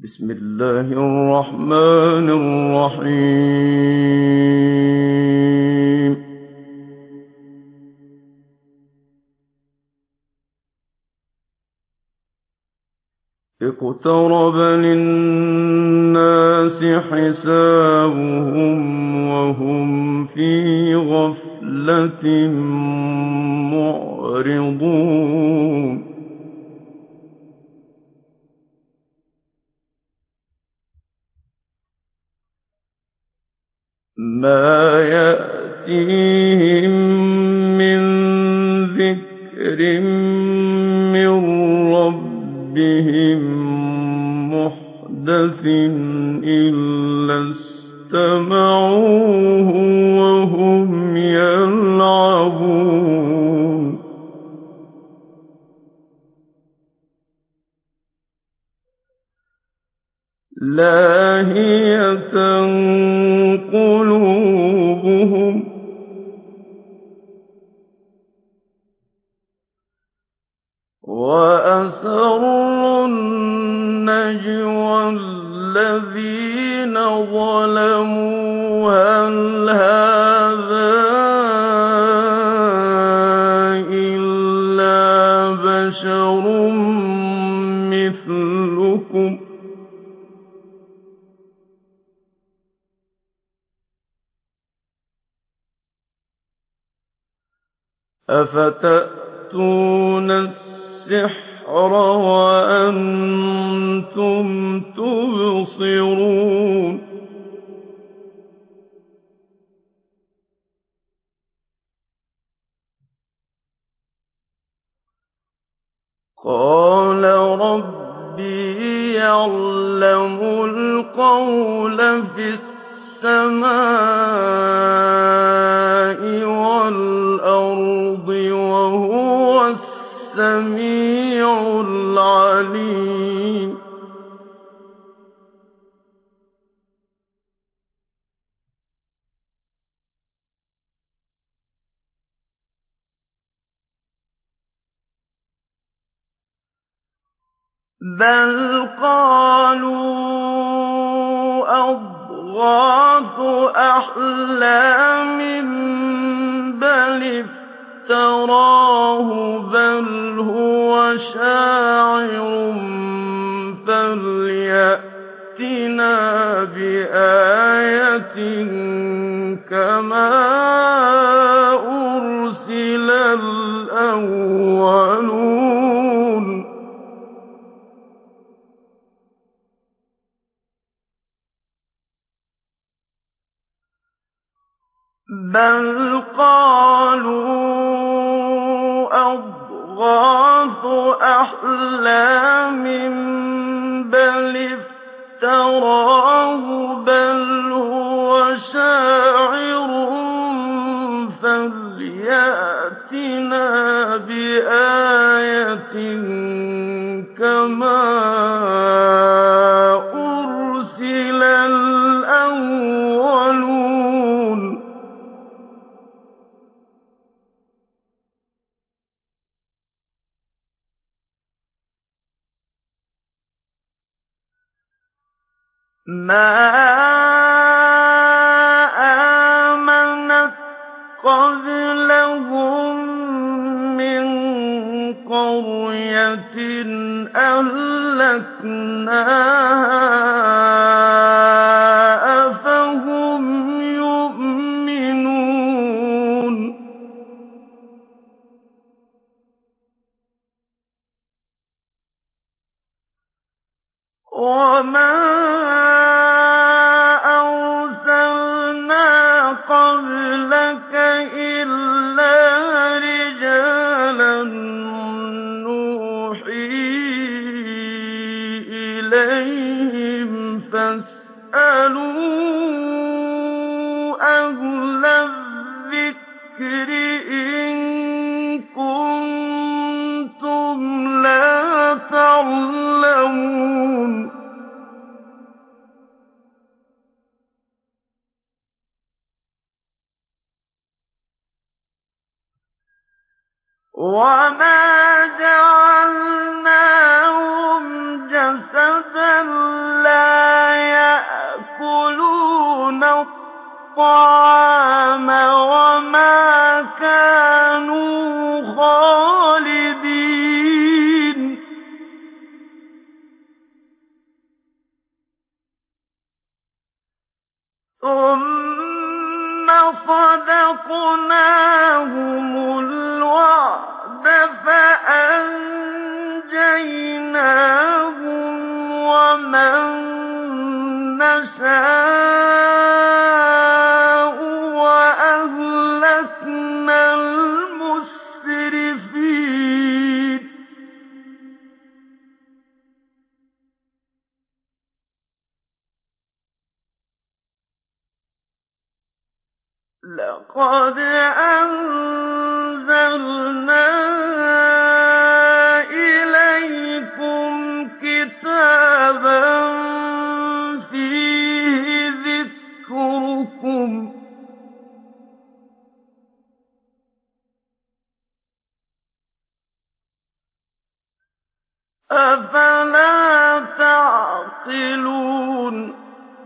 بسم الله الرحمن الرحيم. اقترب للناس حسابهم وهم في غفلة معرضون. ما يأتيهم من ذكر من ربهم محدث إلا استمعوه وهم يلعبون. لاهية قلوبهم وأسروا النجوى الذين ظلموا هل هذا إلا بشر مثلكم أفتأتون السحر وأنتم تبصرون. قال ربي يعلم القول في السماء والأرض وهو السميع العليم. بل قالوا أضغاث أحلام بل افتراه بل هو شاعر فليأتنا بآية كما أرسل الأولون. بل قالوا أضغاث أحلام بل افتراه بل هو شاعر فليأتنا بآية كما أرسل الأولون. ما آمنت قبلهم من قرية أهلكناها أفهم يؤمنون. وما أرسلنا قبلك إلا رجالا نوحي إليهم فاسألوا أهل الذكر إن كنتم لا تعلمون. وما جعلناهم جسدا ثُمَّ صَدَقْنَاهُمُ الْوَعْدَ فَأَنجَيْنَاهُمْ وَمَن نَّشَاءُ وَأَهْلَكْنَا الْمُسْرِفِينَ لَقَدْ أَنزَلْنَا إِلَيْكُمْ كِتَابًا فِيهِ ذِكْرُكُمْ ۖ أَفَلَا تَعْقِلُونَ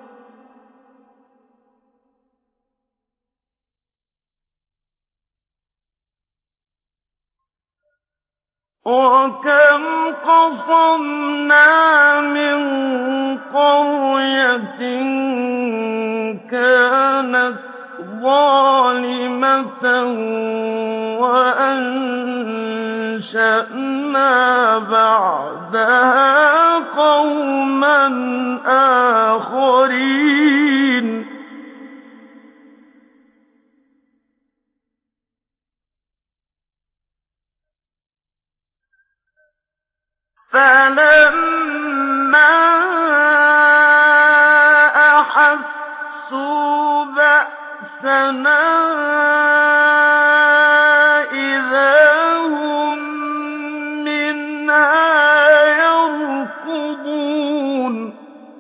وَكَمْ قَصَمْنَا مِن قَرْيَةٍ كَانَتْ ظَالِمَةً وَأَنشَأْنَا بَعْدَهَا قَوْمًا آخَرِينَ فَلَمَّا أَحَسُّوا بَأْسَنَا إِذَا هُم مِّنْهَا يَرْكُضُونَ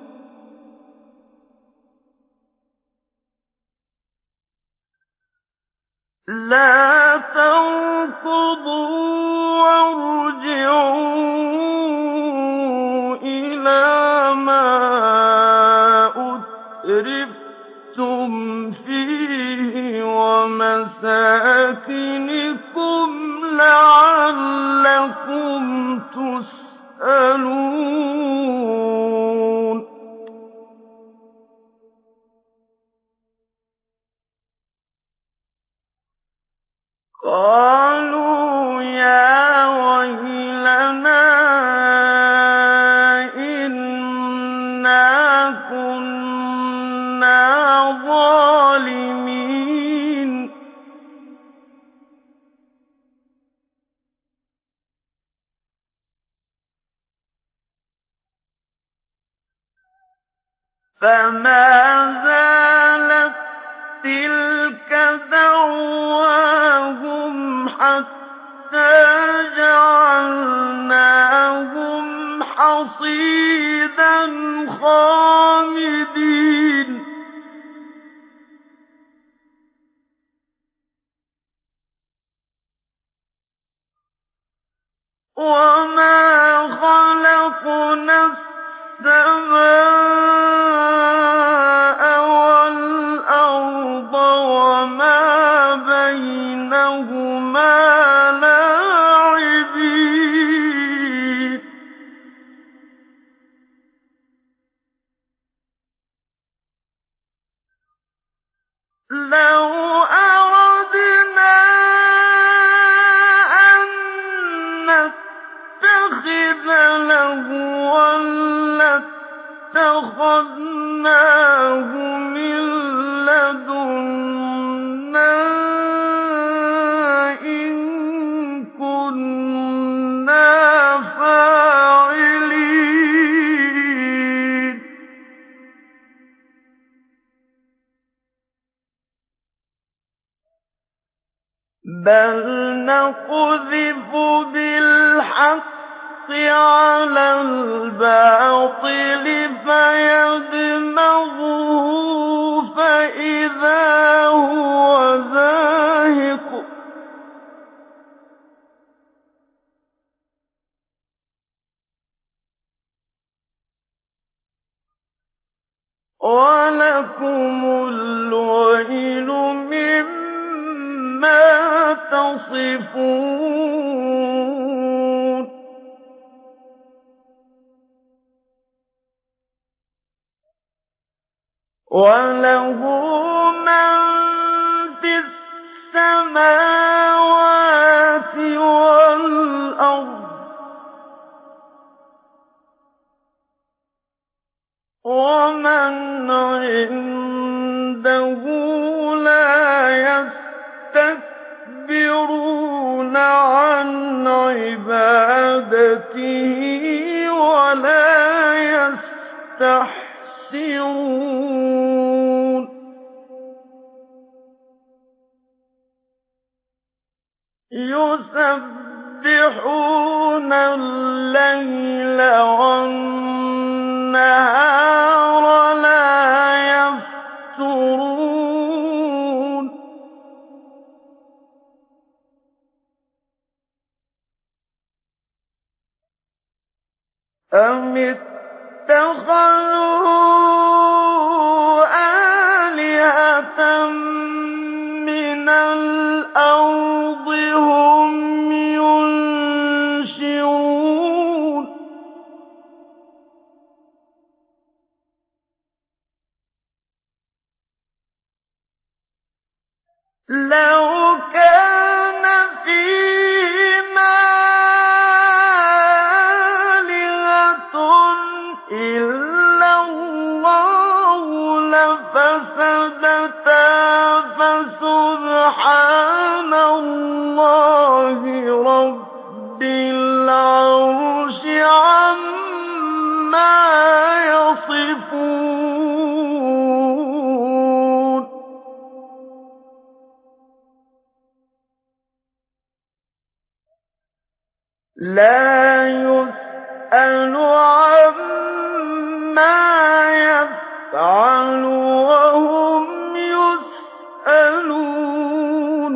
لَا تَرْكُضُوا وَارْجِعُوا إِلَىٰ مَا أُتْرِفْتُمْ فِيهِ وَمَسَاكِنِكُمْ لَعَلَّكُمْ تُسْأَلُونَ قَالُوا يَا وَيْلَنَا إِنَّا كُنَّا ظَالِمِينَ فَمَا زَالَت تِّلْكَ دَعْوَاهُمْ حَتَّىٰ جَعَلْنَاهُمْ حَصِيدًا خَامِدِينَ وَمَا خَلَقْنَا السَّمَاءَ وَالْأَرْضَ وَمَا بَيْنَهُمَا لَاعِبِينَ لَوْ أَرَدْنَا أَن نَّتَّخِذَ لَهْوًا لَّاتَّخَذْنَاهُ مِن لَّدُنَّا إِن كُنَّا فَاعِلِينَ بَلْ نَقْذِفُ بِالْحَقِّ عَلَى الْبَاطِلِ فَيَدْمَغُهُ فَإِذَا هُوَ زَاهِقٌ ۚ وَلَكُمُ الْوَيْلُ مِمَّا تَصِفُونَ وَلَهُ مَن فِي السَّمَاوَاتِ وَالْأَرْضِ ۚ وَمَنْ عِندَهُ لَا يَسْتَكْبِرُونَ عَنْ عِبَادَتِهِ وَلَا يَسْتَحْسِرُونَ يُسَبِّحُونَ اللَّيْلَ وَالنَّهَارَ لَا يَفْتُرُونَ أَمِ اتَّخَذُوا آلِهَةً مِّنَ الْأَرْضِ هُمْ يُنشِرُونَ لَوْ كَانَ فِيهِمَا آلِهَةٌ إِلَّا اللَّهُ لَفَسَدَتَا ۚ فَسُبْحَانَ اللَّهِ رَبِّ الْعَرْشِ عَمَّا يَصِفُونَ لَا يُسْأَلُ عَمَّا يَفْعَلُ وَهُمْ يُسْأَلُونَ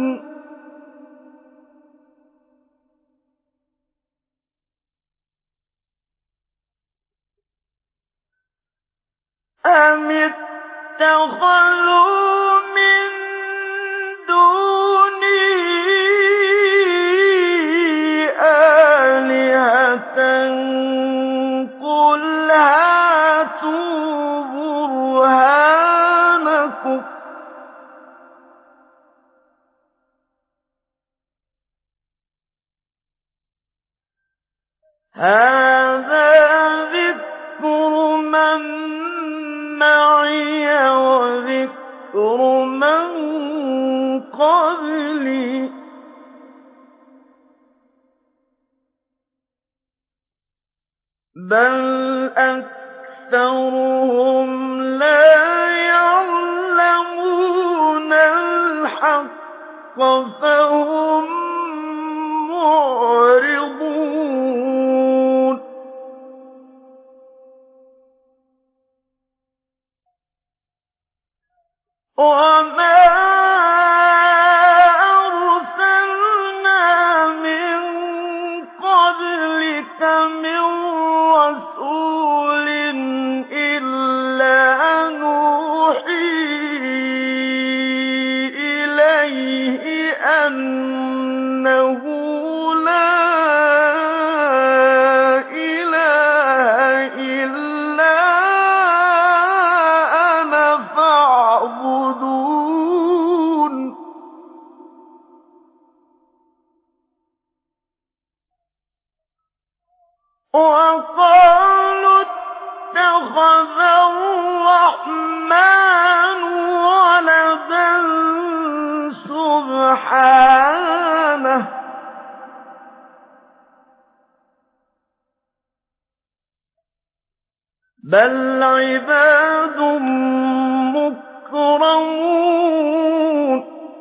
أَمِ اتَّخَذُوا مِن دُونِهِ آلِهَةً ۖ قُلْ هَاتُوا بُرْهَانَكُمْ ۖ هَٰذَا ذِكْرُ مَن مَّعِيَ وَذِكْرُ مَن قَبْلِي ۗ بَلْ أَكْثَرُهُمْ لَا يَعْلَمُونَ الْحَقَّ فَهُم مُّعْرِضُونَ وَمَا أَرْسَلْنَا مِن قَبْلِكَ مِن رَّسُولٍ إِلَّا نُوحِي إِلَيْهِ أَنَّهُ لَا إِلَٰهَ إِلَّا أَنَا فَاعْبُدُونِ وَقَالُوا اتَّخَذَ الرَّحْمَٰنُ وَلَدًا ۗ سُبْحَانَهُ ۖ بَلْ عِبَادٌ مُّكْرَمُونَ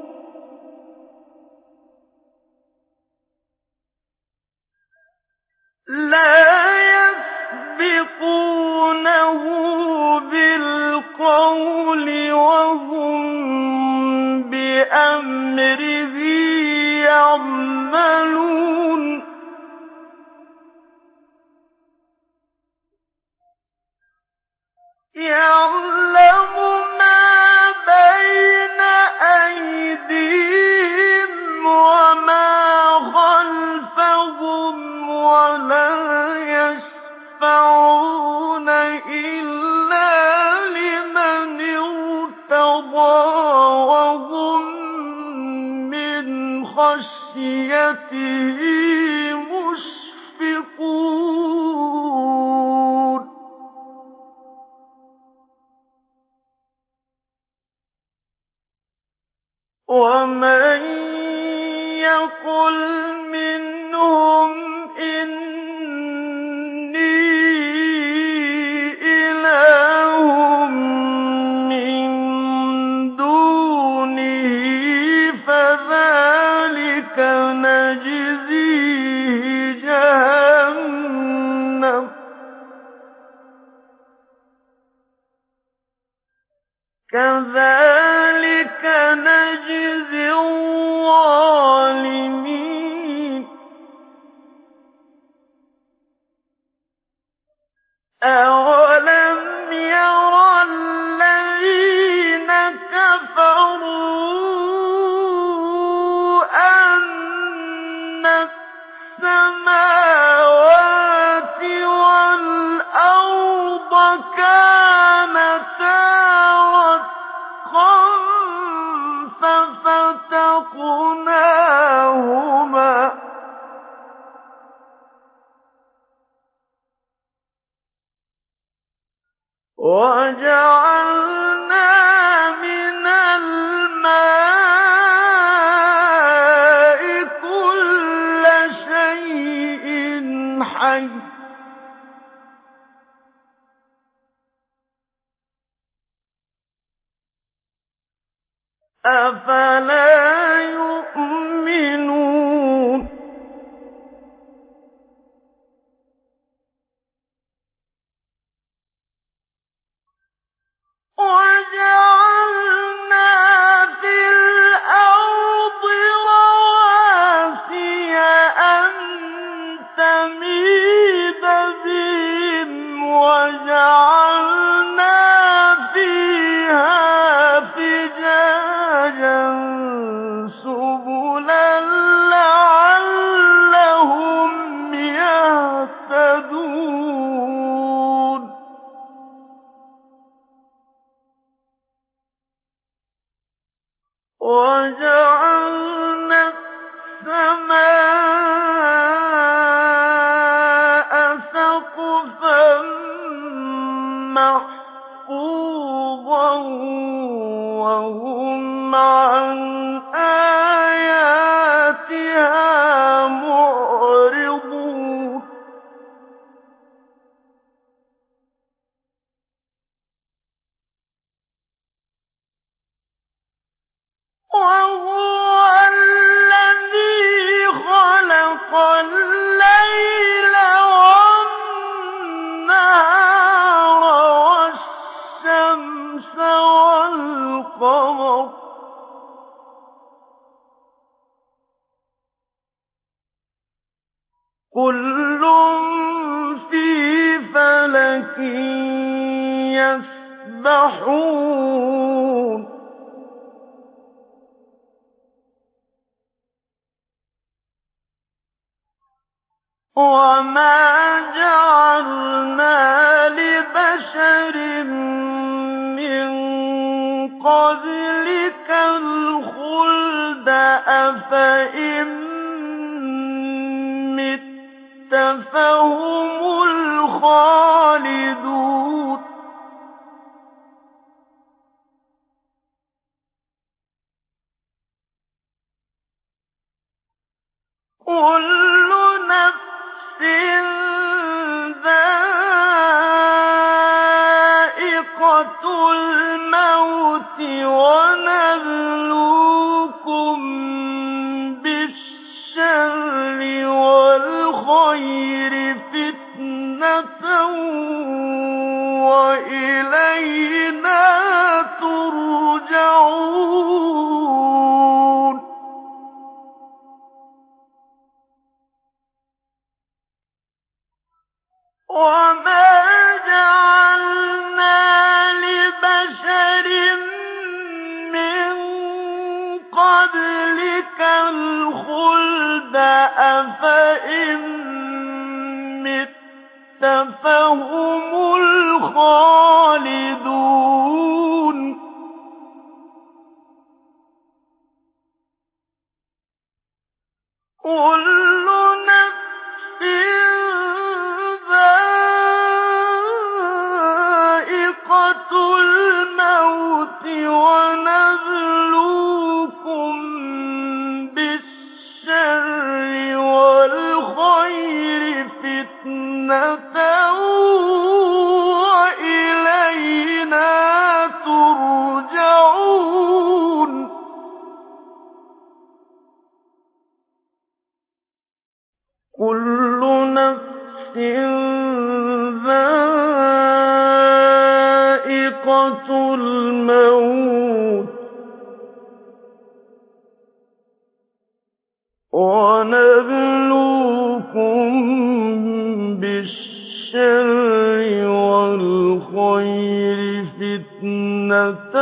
لَا يَسْبِقُونَهُ بِالْقَوْلِ وَهُم بِأَمْرِهِ يَعْمَلُونَ يَعْلَمُ مَا بَيْنَ أَيْدِيهِمْ وَمَا خَلْفَهُمْ وَلَا يَشْفَعُونَ إِلَّا لِمَنِ ومن يقل منهم إني إله من دونه فذلك نجزيه جهنم كذلك نجزي الظالمين أولم ير الذين كفروا أن السماوات والأرض كانتا رتقا ففتقناهما وجعلنا من الماء كل شيء حي أفلا يؤمنون وجعلنا في الأرض رواسي أن تميد بهم وجعلنا فيها فجاجا سبلا لعلهم يهتدون وجعلنا السماء سقفا محفوظا وهم عن آياتها معرضون وهو الذي خلق الليل والنهار والشمس والقمر كل في فلك يسبحون وما جعلنا لبشر من قبلك الخلد أفإن مت فهم الخالدون كل نفس ذائقة الموت ونبلوكم بالشر والخير فتنة وإلينا ترجعون وما جعلنا لبشر من قبلك الخلد أفإن مت فهم الخالدون كل نفس ذائقة الموت ونبلوكم بِالشَّرِّ وَالْخَيْرِ فِتْنَةً وَإِلَيْنَا تُرْجَعُونَ كُلُّ نَفْسٍ ذَائِقَةُ الْمَوْتِ ۖ وَنَبْلُوكُم بِالشَّرِّ وَالْخَيْرِ فِتْنَةً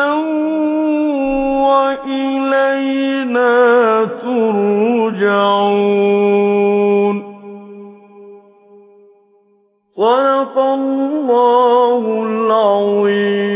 وَإِلَيْنَا تُرْجَعُونَ صدق الله العظيم.